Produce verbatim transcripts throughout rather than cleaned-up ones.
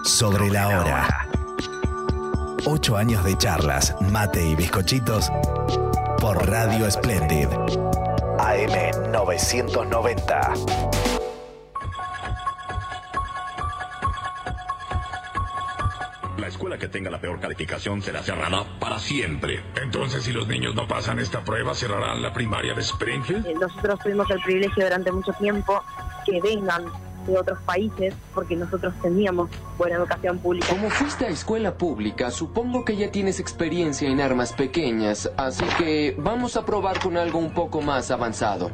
Sobre la hora. Ocho años de charlas, mate y bizcochitos por Radio Splendid. A M novecientos noventa. La escuela que tenga la peor calificación será cerrada para siempre. Entonces, si los niños no pasan esta prueba, ¿cerrarán la primaria de Springfield? Nosotros tuvimos el privilegio durante mucho tiempo que vengan de otros países, porque nosotros teníamos buena educación pública. Como fuiste a escuela pública, supongo que ya tienes experiencia en armas pequeñas, así que vamos a probar con algo un poco más avanzado.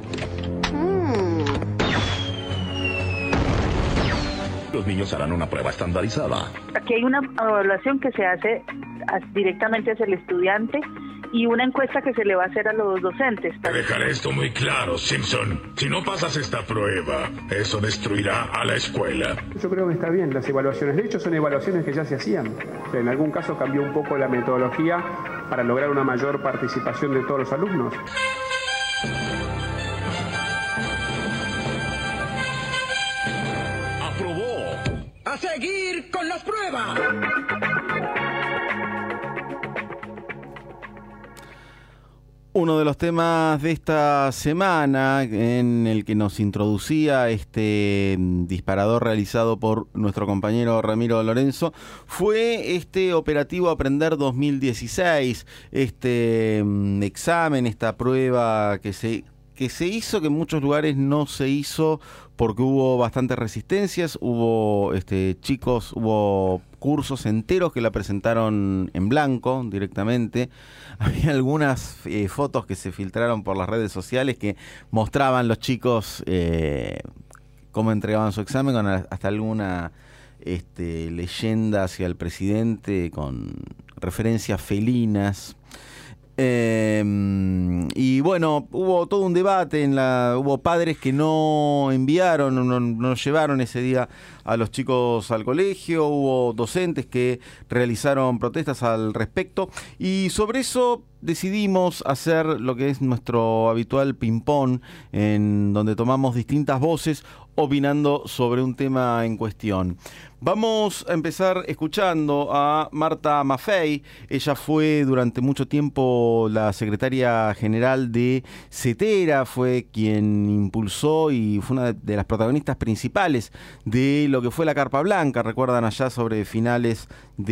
Los niños harán una prueba estandarizada. Aquí hay una evaluación que se hace directamente hacia el estudiante y una encuesta que se le va a hacer a los docentes. Te dejaré esto muy claro, Simpson. Si no pasas esta prueba, eso destruirá a la escuela. Yo creo que está bien las evaluaciones. De hecho, son evaluaciones que ya se hacían. O sea, en algún caso cambió un poco la metodología para lograr una mayor participación de todos los alumnos. ¡A seguir con las pruebas! Uno de los temas de esta semana en el que nos introducía este disparador realizado por nuestro compañero Ramiro Lorenzo fue este operativo Aprender dos mil dieciséis, este um, examen, esta prueba que se... que se hizo, que en muchos lugares no se hizo porque hubo bastantes resistencias, hubo este, chicos, hubo cursos enteros que la presentaron en blanco directamente. Había algunas eh, fotos que se filtraron por las redes sociales que mostraban los chicos eh, cómo entregaban su examen, con hasta alguna este, leyenda hacia el presidente, con referencias felinas. Eh, y bueno, hubo todo un debate, en la, hubo padres que no enviaron, no, no llevaron ese día a los chicos al colegio, hubo docentes que realizaron protestas al respecto y sobre eso decidimos hacer lo que es nuestro habitual ping-pong, en donde tomamos distintas voces opinando sobre un tema en cuestión. Vamos a empezar escuchando a Marta Maffei. Ella fue durante mucho tiempo la secretaria general de CETERA, fue quien impulsó y fue una de las protagonistas principales de lo que fue la Carpa Blanca. Recuerdan allá sobre finales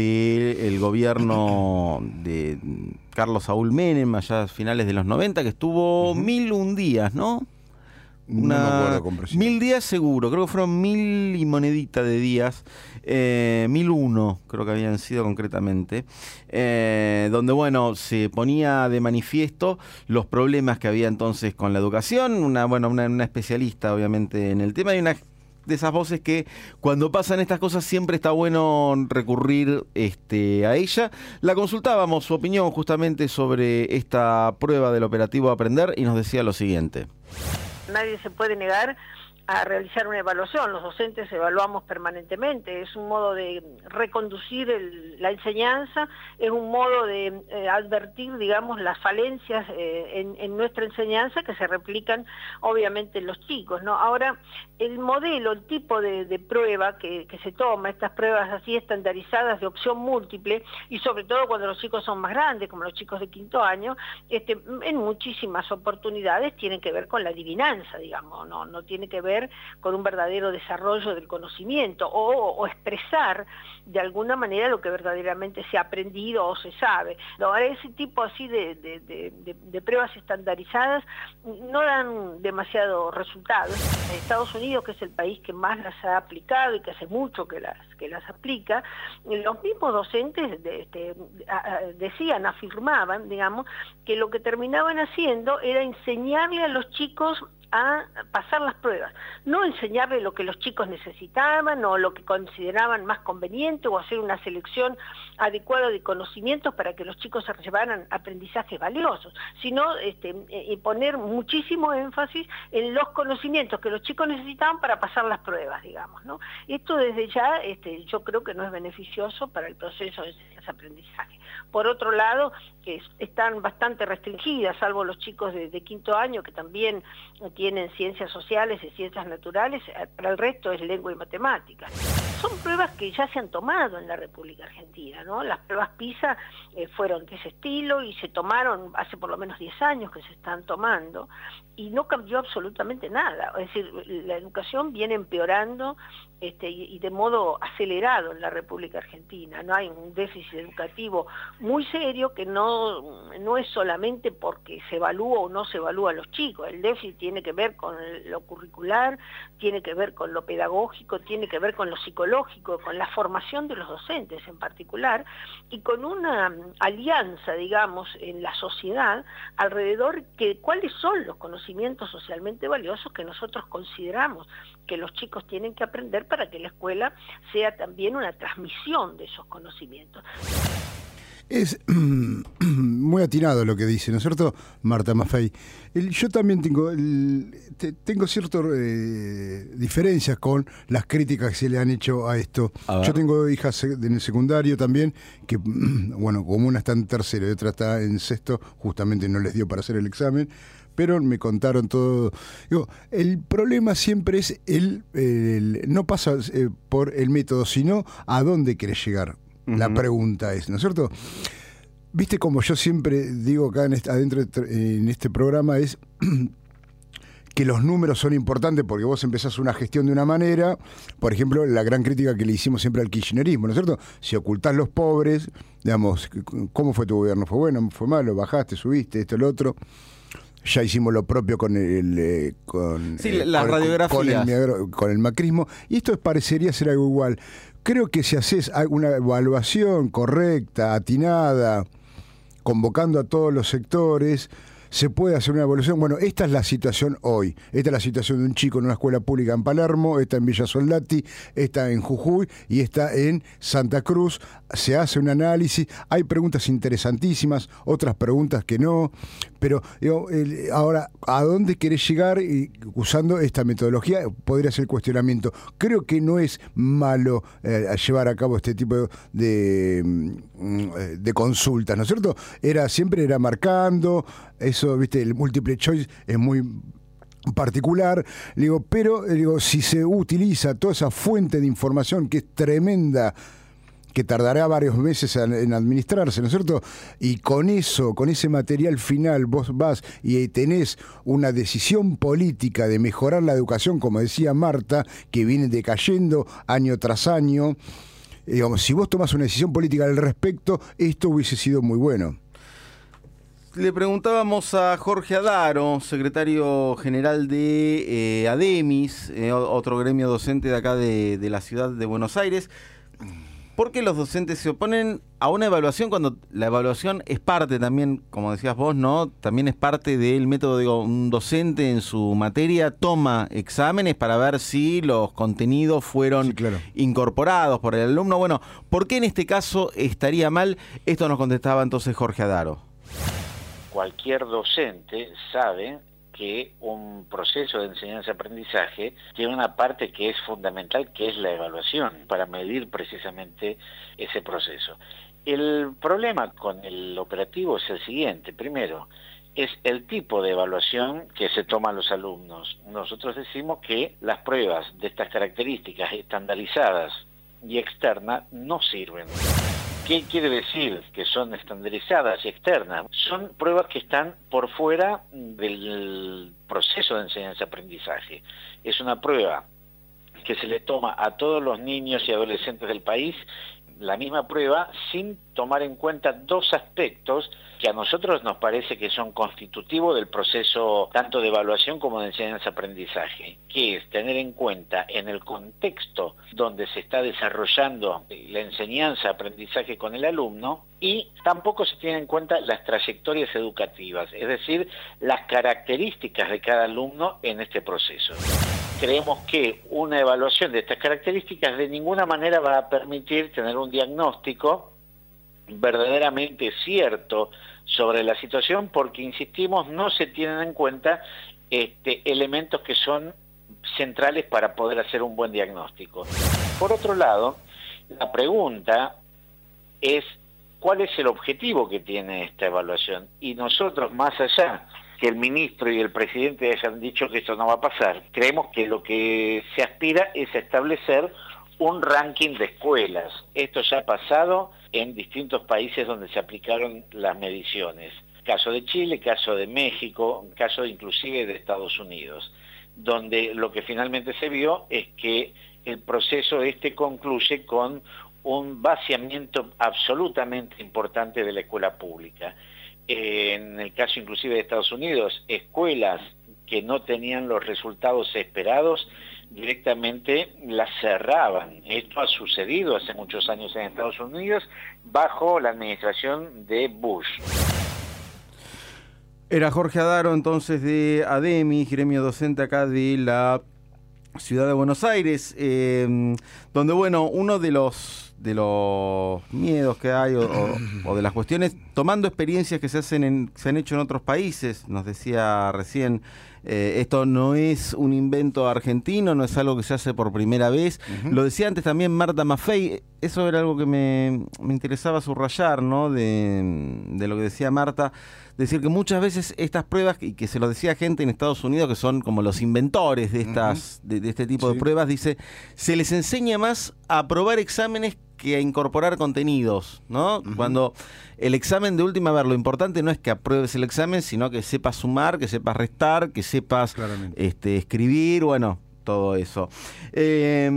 del gobierno de Carlos Saúl Menem, allá a finales de los noventa, que estuvo uh-huh. mil un días, ¿no? Una, no me acuerdo con precisión. Mil días seguro, creo que fueron mil y monedita de días, eh, mil uno creo que habían sido concretamente, eh, donde bueno, se ponía de manifiesto los problemas que había entonces con la educación, una, bueno, una, una especialista obviamente en el tema y una de esas voces que cuando pasan estas cosas siempre está bueno recurrir este, a ella. La consultábamos su opinión justamente sobre esta prueba del operativo Aprender y nos decía lo siguiente. Nadie se puede negar a realizar una evaluación, los docentes evaluamos permanentemente, es un modo de reconducir el, la enseñanza, es un modo de eh, advertir, digamos, las falencias eh, en, en nuestra enseñanza que se replican obviamente en los chicos, ¿no? Ahora, el modelo, el tipo de, de prueba que, que se toma, estas pruebas así estandarizadas de opción múltiple, y sobre todo cuando los chicos son más grandes, como los chicos de quinto año, este, en muchísimas oportunidades tienen que ver con la adivinanza, digamos, no, no tiene que ver con un verdadero desarrollo del conocimiento o, o expresar de alguna manera lo que verdaderamente se ha aprendido o se sabe. Ahora, ese tipo así de, de, de, de, de pruebas estandarizadas no dan demasiado resultado. En Estados Unidos, que es el país que más las ha aplicado y que hace mucho que las, que las aplica, los mismos docentes de, de, decían, afirmaban, digamos, que lo que terminaban haciendo era enseñarle a los chicos a pasar las pruebas, no enseñarle lo que los chicos necesitaban o lo que consideraban más conveniente o hacer una selección adecuada de conocimientos para que los chicos se llevaran aprendizajes valiosos, sino este, y poner muchísimo énfasis en los conocimientos que los chicos necesitaban para pasar las pruebas, digamos, ¿no? Esto desde ya este, yo creo que no es beneficioso para el proceso de enseñanza-aprendizaje. Por otro lado, que están bastante restringidas, salvo los chicos de, de quinto año que también tienen ciencias sociales y ciencias naturales, para el resto es lengua y matemáticas. son pruebas que ya se han tomado en la República Argentina, ¿no? Las pruebas PISA eh, fueron de ese estilo y se tomaron hace por lo menos diez años que se están tomando y no cambió absolutamente nada. Es decir, la educación viene empeorando este, y, y de modo acelerado en la República Argentina. No hay un déficit educativo muy serio que no, no es solamente porque se evalúa o no se evalúa a los chicos. El déficit tiene que ver con lo curricular, tiene que ver con lo pedagógico, tiene que ver con lo psicológico, con la formación de los docentes en particular, y con una alianza, digamos, en la sociedad alrededor de cuáles son los conocimientos socialmente valiosos que nosotros consideramos que los chicos tienen que aprender para que la escuela sea también una transmisión de esos conocimientos. Es muy atinado lo que dice, ¿no es cierto, Marta Maffei? El, yo también tengo el, te, tengo ciertas eh, diferencias con las críticas que se le han hecho a esto. A yo tengo hijas en el secundario también, que, bueno, como una está en tercero y otra está en sexto, justamente no les dio para hacer el examen, pero me contaron todo. Digo, el problema siempre es, el, el no pasa eh, por el método, sino a dónde querés llegar. La pregunta es, ¿no es cierto? Viste, como yo siempre digo acá en este, adentro en este programa, es que los números son importantes porque vos empezás una gestión de una manera. Por ejemplo, la gran crítica que le hicimos siempre al kirchnerismo, ¿no es cierto? Si ocultás los pobres, digamos, ¿cómo fue tu gobierno? ¿Fue bueno? ¿Fue malo? ¿Bajaste? ¿Subiste? Esto, lo otro. Ya hicimos lo propio con el eh, con, sí, eh, las con, radiografías. Con el, con el macrismo, y esto parecería ser algo igual. Creo que si haces una evaluación correcta, atinada, convocando a todos los sectores, se puede hacer una evaluación. Bueno, esta es la situación hoy. Esta es la situación de un chico en una escuela pública en Palermo, esta en Villa Soldati, esta en Jujuy y esta en Santa Cruz. Se hace un análisis, hay preguntas interesantísimas, otras preguntas que no, pero digo, el, ahora, ¿a dónde querés llegar? Y usando esta metodología podría ser el cuestionamiento. Creo que no es malo eh, llevar a cabo este tipo de, de, de consultas, ¿no es cierto? Era, siempre era marcando, eso, viste, el multiple choice es muy particular, digo, pero digo, si se utiliza toda esa fuente de información que es tremenda, que tardará varios meses en administrarse, ¿no es cierto? Y con eso, con ese material final, vos vas y tenés una decisión política de mejorar la educación, como decía Marta, que viene decayendo año tras año. Digamos, si vos tomás una decisión política al respecto, esto hubiese sido muy bueno. Le preguntábamos a Jorge Adaro, secretario general de eh, ADEMIS, eh, otro gremio docente de acá de, de la ciudad de Buenos Aires, ¿por qué los docentes se oponen a una evaluación cuando la evaluación es parte también, como decías vos, ¿no? También es parte del método, digo, un docente en su materia toma exámenes para ver si los contenidos fueron sí, claro. incorporados por el alumno. Bueno, ¿por qué en este caso estaría mal? Esto nos contestaba entonces Jorge Adaro. Cualquier docente sabe que un proceso de enseñanza-aprendizaje tiene una parte que es fundamental, que es la evaluación, para medir precisamente ese proceso. El problema con el operativo es el siguiente. Primero, es el tipo de evaluación que se toman los alumnos. Nosotros decimos que las pruebas de estas características estandarizadas y externas no sirven. ¿Qué quiere decir que son estandarizadas y externas? Son pruebas que están por fuera del proceso de enseñanza-aprendizaje. Es una prueba que se le toma a todos los niños y adolescentes del país, la misma prueba, sin tomar en cuenta dos aspectos que a nosotros nos parece que son constitutivos del proceso tanto de evaluación como de enseñanza-aprendizaje, que es tener en cuenta en el contexto donde se está desarrollando la enseñanza-aprendizaje con el alumno, y tampoco se tienen en cuenta las trayectorias educativas, es decir, las características de cada alumno en este proceso. Creemos que una evaluación de estas características de ninguna manera va a permitir tener un diagnóstico verdaderamente cierto sobre la situación, porque, insistimos, no se tienen en cuenta este, elementos que son centrales para poder hacer un buen diagnóstico. Por otro lado, la pregunta es ¿cuál es el objetivo que tiene esta evaluación? Y nosotros, más allá que el ministro y el presidente hayan dicho que esto no va a pasar, creemos que lo que se aspira es a establecer un ranking de escuelas. Esto ya ha pasado en distintos países donde se aplicaron las mediciones. Caso de Chile, caso de México, caso inclusive de Estados Unidos, donde lo que finalmente se vio es que el proceso este concluye con un vaciamiento absolutamente importante de la escuela pública. En el caso inclusive de Estados Unidos, escuelas que no tenían los resultados esperados directamente las cerraban. Esto ha sucedido hace muchos años en Estados Unidos bajo la administración de Bush. Era Jorge Adaro, entonces, de ADEMI, gremio docente acá de la ciudad de Buenos Aires, eh, donde, bueno, uno de los de los miedos que hay o, o, o de las cuestiones, tomando experiencias que se hacen en, se han hecho en otros países, nos decía recién, eh, esto no es un invento argentino, no es algo que se hace por primera vez. Uh-huh. Lo decía antes también Marta Maffei, eso era algo que me, me interesaba subrayar, ¿no? De, de lo que decía Marta, decir que muchas veces estas pruebas, y que se lo decía gente en Estados Unidos que son como los inventores de estas, uh-huh. de, de este tipo sí. de pruebas, dice, se les enseña más a aprobar exámenes que a incorporar contenidos, ¿no? Uh-huh. Cuando el examen, de última, a ver, lo importante no es que apruebes el examen, sino que sepas sumar, que sepas restar, que sepas este, escribir, bueno, todo eso. Eh,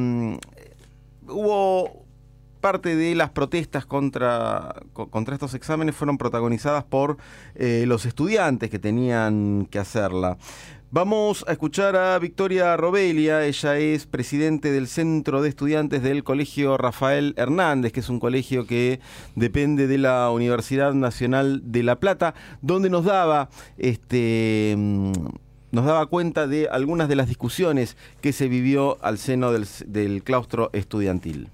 hubo parte de las protestas contra, contra estos exámenes fueron protagonizadas por eh, los estudiantes que tenían que hacerla. Vamos a escuchar a Victoria Robelia, ella es presidente del Centro de Estudiantes del Colegio Rafael Hernández, que es un colegio que depende de la Universidad Nacional de La Plata, donde nos daba este nos daba cuenta de algunas de las discusiones que se vivió al seno del, del claustro estudiantil.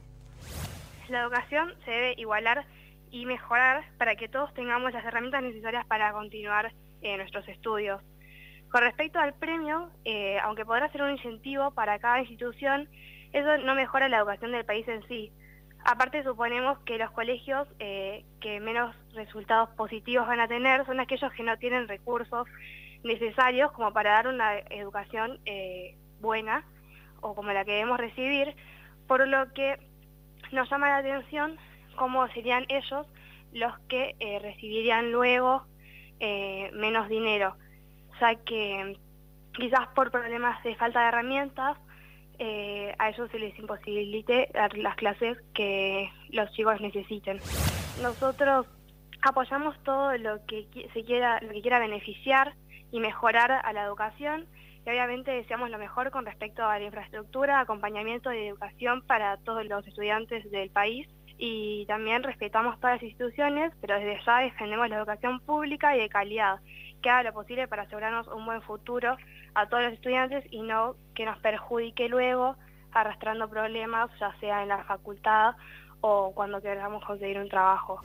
La educación se debe igualar y mejorar para que todos tengamos las herramientas necesarias para continuar eh, nuestros estudios. Con respecto al premio, eh, aunque podrá ser un incentivo para cada institución, eso no mejora la educación del país en sí. Aparte, suponemos que los colegios eh, que menos resultados positivos van a tener son aquellos que no tienen recursos necesarios como para dar una educación eh, buena o como la que debemos recibir, por lo que nos llama la atención cómo serían ellos los que eh, recibirían luego eh, menos dinero, ya que quizás por problemas de falta de herramientas eh, a ellos se les imposibilite dar las clases que los chicos necesiten. Nosotros apoyamos todo lo que se quiera, lo que quiera beneficiar y mejorar a la educación, y obviamente deseamos lo mejor con respecto a la infraestructura, acompañamiento y educación para todos los estudiantes del país, y también respetamos todas las instituciones, pero desde ya defendemos la educación pública y de calidad, que haga lo posible para asegurarnos un buen futuro a todos los estudiantes y no que nos perjudique luego arrastrando problemas, ya sea en la facultad o cuando queramos conseguir un trabajo.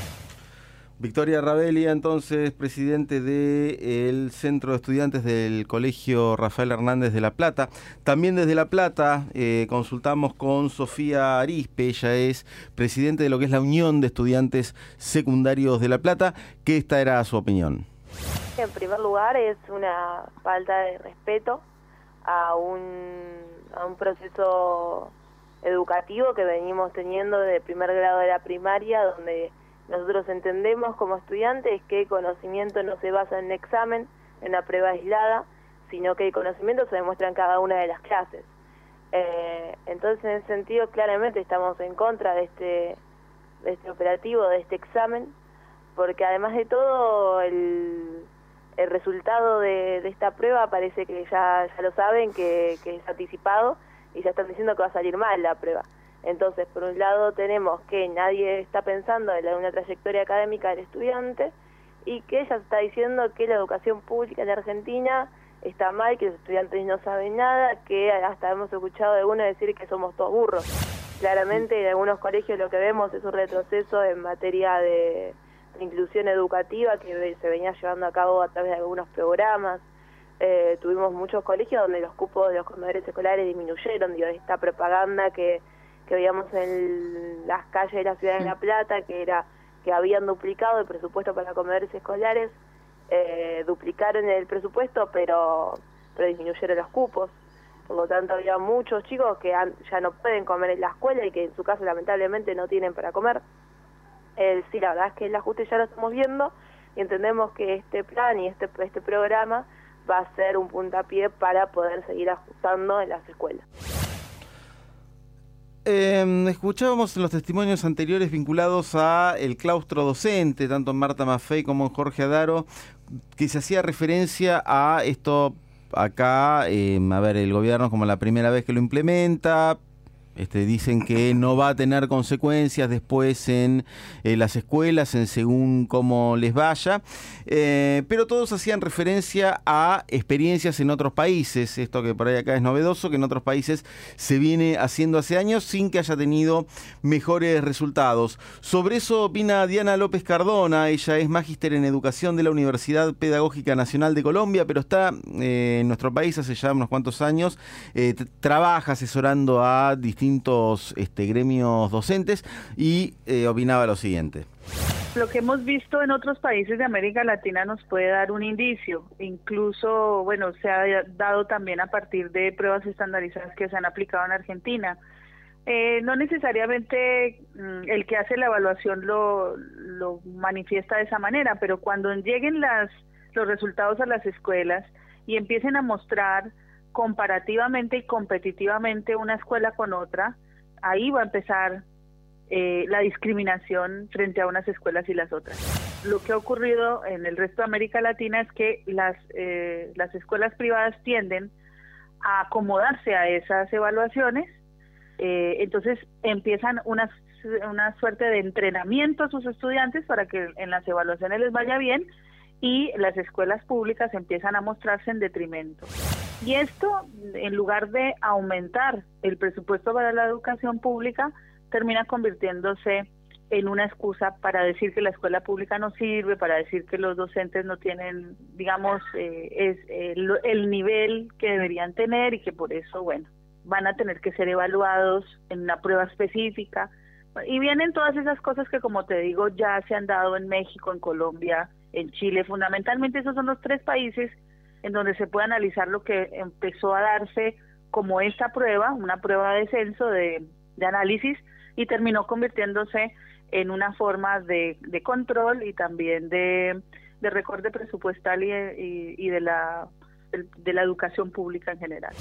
Victoria Robelia, entonces, presidente del Centro de Estudiantes del Colegio Rafael Hernández de La Plata. También desde La Plata eh, consultamos con Sofía Arispe, ella es presidente de lo que es la Unión de Estudiantes Secundarios de La Plata, que esta era su opinión. En primer lugar, es una falta de respeto a un, a un proceso educativo que venimos teniendo desde el primer grado de la primaria, donde nosotros entendemos como estudiantes que el conocimiento no se basa en un examen, en una prueba aislada, sino que el conocimiento se demuestra en cada una de las clases. Eh, entonces, en ese sentido, claramente estamos en contra de este, de este operativo, de este examen, porque además de todo, el, el resultado de, de esta prueba parece que ya, ya lo saben, que, que es anticipado, y ya están diciendo que va a salir mal la prueba. Entonces, por un lado tenemos que nadie está pensando en una trayectoria académica del estudiante y que ella está diciendo que la educación pública en Argentina está mal, que los estudiantes no saben nada, que hasta hemos escuchado de algunos decir que somos todos burros. Claramente en algunos colegios lo que vemos es un retroceso en materia de, de inclusión educativa que se venía llevando a cabo a través de algunos programas. Eh, tuvimos muchos colegios donde los cupos de los comedores escolares disminuyeron, digo, esta propaganda que que veíamos en las calles de la ciudad de La Plata, que era que habían duplicado el presupuesto para comedores escolares, eh, duplicaron el presupuesto, pero, pero disminuyeron los cupos. por lo tanto había muchos chicos que han, ya no pueden comer en la escuela y que en su casa lamentablemente no tienen para comer. Eh, sí, la verdad es que el ajuste ya lo estamos viendo y entendemos que este plan y este, este programa va a ser un puntapié para poder seguir ajustando en las escuelas. Eh, escuchábamos los testimonios anteriores vinculados a el claustro docente, tanto en Marta Maffei como en Jorge Adaro, que se hacía referencia a esto acá, eh, a ver, el gobierno como la primera vez que lo implementa. Este, dicen que no va a tener consecuencias después en eh, las escuelas, en según cómo les vaya, eh, pero todos hacían referencia a experiencias en otros países, esto que por ahí acá es novedoso, que en otros países se viene haciendo hace años sin que haya tenido mejores resultados. Sobre eso opina Diana López Cardona, ella es magíster en educación de la Universidad Pedagógica Nacional de Colombia, pero está eh, en nuestro país hace ya unos cuantos años, eh, trabaja asesorando a distintos distintos este, gremios docentes y eh, opinaba lo siguiente. Lo que hemos visto en otros países de América Latina nos puede dar un indicio, incluso, bueno, se ha dado también a partir de pruebas estandarizadas que se han aplicado en Argentina. Eh, no necesariamente mm, el que hace la evaluación lo, lo manifiesta de esa manera, pero cuando lleguen las, los resultados a las escuelas y empiecen a mostrar comparativamente y competitivamente una escuela con otra, ahí va a empezar eh, la discriminación frente a unas escuelas y las otras. Lo que ha ocurrido en el resto de América Latina es que las, eh, las escuelas privadas tienden a acomodarse a esas evaluaciones, eh, entonces empiezan una, una suerte de entrenamiento a sus estudiantes para que en las evaluaciones les vaya bien, y las escuelas públicas empiezan a mostrarse en detrimento. Y esto, en lugar de aumentar el presupuesto para la educación pública, termina convirtiéndose en una excusa para decir que la escuela pública no sirve, para decir que los docentes no tienen, digamos, eh, es, eh, el, el nivel que deberían tener y que por eso, bueno, van a tener que ser evaluados en una prueba específica. Y vienen todas esas cosas que, como te digo, ya se han dado en México, en Colombia, en Chile. Fundamentalmente esos son los tres países en donde se puede analizar lo que empezó a darse como esta prueba, una prueba de censo, de, de análisis, y terminó convirtiéndose en una forma de, de control y también de, de recorte presupuestal y, y, y de, la, de la educación pública en general.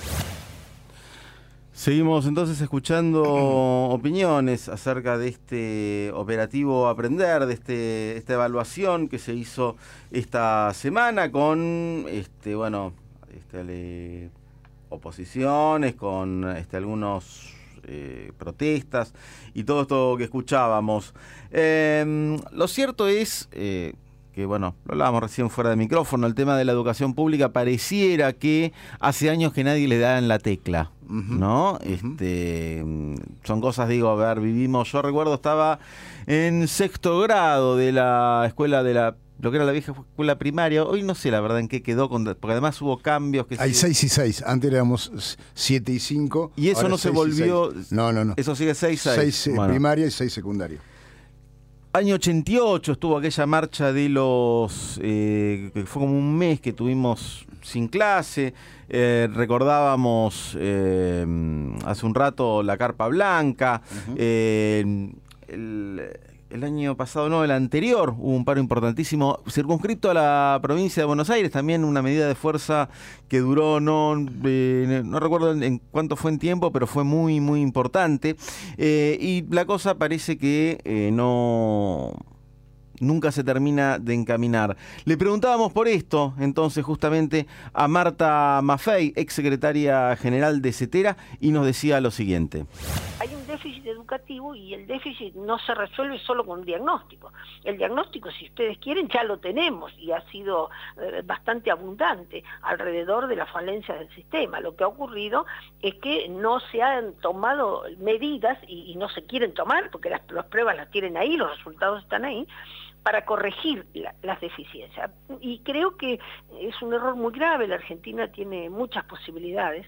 Seguimos entonces escuchando opiniones acerca de este operativo Aprender, de este esta evaluación que se hizo esta semana con este bueno este, le, oposiciones, con este, algunos eh, protestas y todo esto que escuchábamos. Eh, lo cierto es eh, que, bueno, lo hablábamos recién fuera de micrófono, el tema de la educación pública pareciera que hace años que nadie le da en la tecla, ¿no? Uh-huh. Este, son cosas, digo, a ver, vivimos, yo recuerdo estaba en sexto grado de la escuela de la, lo que era la vieja escuela primaria, hoy no sé la verdad en qué quedó, porque además hubo cambios. Que Hay se... seis y seis, antes éramos siete y cinco. Y eso no se volvió, no, no, no. Eso sigue seis y seis. seis bueno. Primaria y seis secundaria. Año ochenta y ocho estuvo aquella marcha de los, eh, que fue como un mes que tuvimos sin clase, eh, recordábamos eh, hace un rato la Carpa Blanca, uh-huh. eh, el, el año pasado, no, el anterior, hubo un paro importantísimo, circunscripto a la provincia de Buenos Aires, también una medida de fuerza que duró, no, eh, no recuerdo en, en cuánto fue en tiempo, pero fue muy, muy importante, eh, y la cosa parece que eh, no... nunca se termina de encaminar. Le preguntábamos por esto, entonces, justamente a Marta Maffei, ex secretaria general de CETERA, y nos decía lo siguiente. Hay un déficit educativo y el déficit no se resuelve solo con un diagnóstico. El diagnóstico, si ustedes quieren, ya lo tenemos y ha sido eh, bastante abundante alrededor de la falencia del sistema. Lo que ha ocurrido es que no se han tomado medidas y, y no se quieren tomar, porque las, las pruebas las tienen ahí, los resultados están ahí, para corregir la, las deficiencias. Y creo que es un error muy grave. La Argentina tiene muchas posibilidades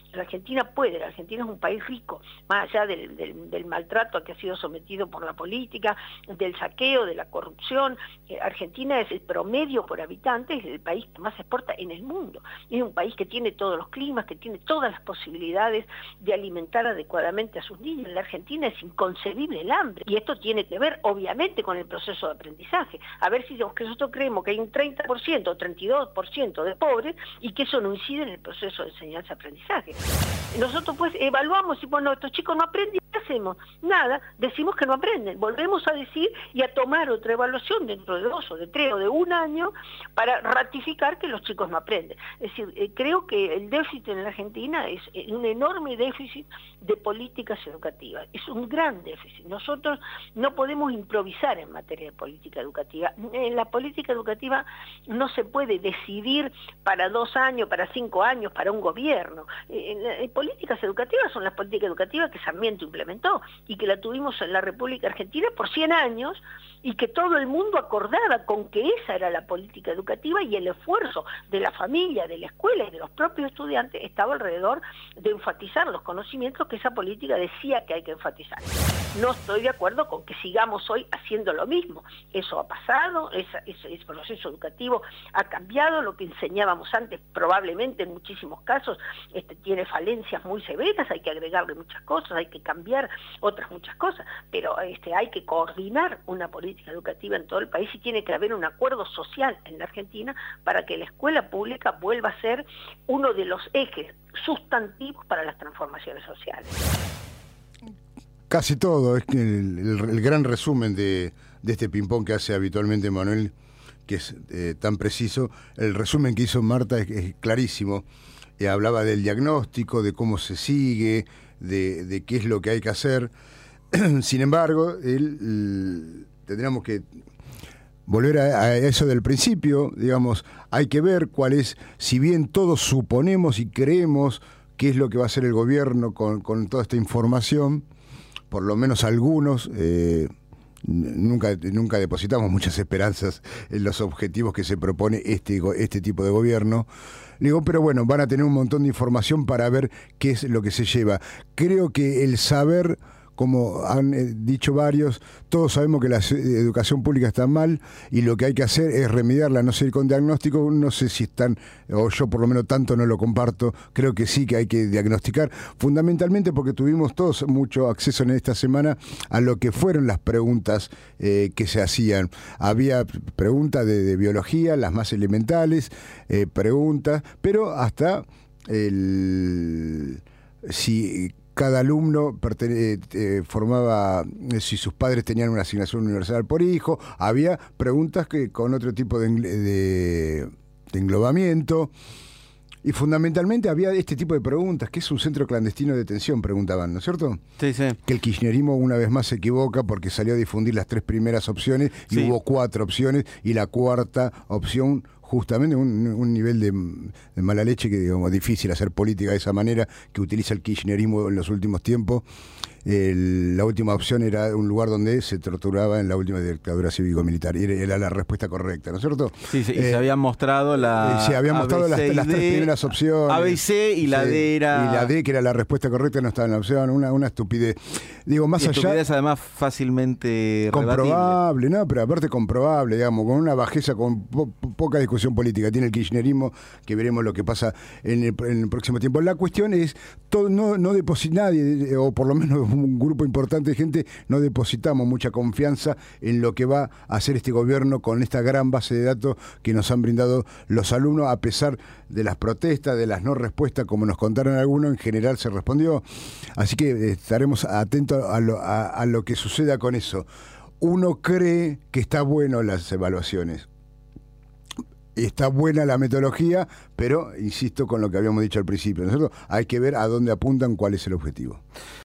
La Argentina puede, la Argentina es un país rico, más allá del, del, del maltrato a que ha sido sometido por la política, del saqueo, de la corrupción. Eh, Argentina es el promedio por habitante, es el país que más exporta en el mundo. Es un país que tiene todos los climas, que tiene todas las posibilidades de alimentar adecuadamente a sus niños. En la Argentina es inconcebible el hambre, y esto tiene que ver obviamente con el proceso de aprendizaje. A ver si nosotros creemos que hay un treinta por ciento o treinta y dos por ciento de pobres y que eso no incide en el proceso de enseñanza-aprendizaje. Nosotros pues evaluamos y bueno, estos chicos no aprenden, ¿qué hacemos? Nada, decimos que no aprenden, volvemos a decir y a tomar otra evaluación dentro de dos o de tres o de un año para ratificar que los chicos no aprenden. Es decir, eh, creo que el déficit en la Argentina es eh, un enorme déficit de políticas educativas, es un gran déficit. Nosotros no podemos improvisar en materia de política educativa. En la política educativa no se puede decidir para dos años, para cinco años, para un gobierno. Eh, en políticas educativas son las políticas educativas que Sarmiento implementó y que la tuvimos en la República Argentina por cien años y que todo el mundo acordaba con que esa era la política educativa y el esfuerzo de la familia, de la escuela y de los propios estudiantes estaba alrededor de enfatizar los conocimientos que esa política decía que hay que enfatizar. No estoy de acuerdo con que sigamos hoy haciendo lo mismo. Eso ha pasado, ese, ese, ese proceso educativo ha cambiado, lo que enseñábamos antes probablemente en muchísimos casos este, tiene falencias muy severas, hay que agregarle muchas cosas, hay que cambiar otras muchas cosas, pero este, hay que coordinar una política educativa en todo el país y tiene que haber un acuerdo social en la Argentina para que la escuela pública vuelva a ser uno de los ejes sustantivos para las transformaciones sociales. Casi todo, es que el, el, el gran resumen de, de este ping-pong que hace habitualmente Manuel, que es eh, tan preciso, el resumen que hizo Marta es, es clarísimo. Eh, hablaba del diagnóstico, de cómo se sigue, de, de qué es lo que hay que hacer. Sin embargo, él, el, tendríamos que volver a, a eso del principio, digamos, hay que ver cuál es, si bien todos suponemos y creemos qué es lo que va a hacer el gobierno con, con toda esta información, por lo menos algunos, eh, nunca, nunca depositamos muchas esperanzas en los objetivos que se propone este, este tipo de gobierno. Digo, pero bueno, van a tener un montón de información para ver qué es lo que se lleva. Creo que el saber, como han eh, dicho varios, todos sabemos que la educación pública está mal y lo que hay que hacer es remediarla, no sé, ir con diagnóstico, no sé si están, o yo por lo menos tanto no lo comparto, creo que sí que hay que diagnosticar, fundamentalmente porque tuvimos todos mucho acceso en esta semana a lo que fueron las preguntas eh, que se hacían. Había preguntas de, de biología, las más elementales, eh, preguntas, pero hasta el... si cada alumno pertene- eh, formaba, eh, si sus padres tenían una asignación universal por hijo, había preguntas que con otro tipo de, de, de englobamiento, y fundamentalmente había este tipo de preguntas, ¿qué es un centro clandestino de detención?, preguntaban, ¿no es cierto? Sí, sí. Que el kirchnerismo una vez más se equivoca porque salió a difundir las tres primeras opciones y Sí. hubo cuatro opciones, y la cuarta opción justamente un, un nivel de, de mala leche que, digamos, difícil hacer política de esa manera que utiliza el kirchnerismo en los últimos tiempos. El, la última opción era un lugar donde se torturaba en la última dictadura cívico-militar, y era, era la respuesta correcta, ¿no es cierto? Sí, sí, y Eh, se habían mostrado la eh, se habían mostrado A, B, las, C y las tres D, primeras opciones. A, B y C, y la Sí, D era... Y la D, que era la respuesta correcta, no estaba en la opción, una, una estupidez. Digo, más y allá... estupidez, además fácilmente comprobable, rebatible. ¿no? Pero aparte comprobable, digamos, con una bajeza, con po poca discusión política. Tiene el kirchnerismo, que veremos lo que pasa en el, en el próximo tiempo. La cuestión es, todo, no, no deposita nadie, o por lo menos un grupo importante de gente, no depositamos mucha confianza en lo que va a hacer este gobierno con esta gran base de datos que nos han brindado los alumnos, a pesar de las protestas, de las no respuestas, como nos contaron algunos, en general se respondió. Así que estaremos atentos a lo, a, a lo que suceda con eso. Uno cree que está bueno las evaluaciones. Está buena la metodología, pero insisto con lo que habíamos dicho al principio, ¿no es cierto? Hay que ver a dónde apuntan, cuál es el objetivo.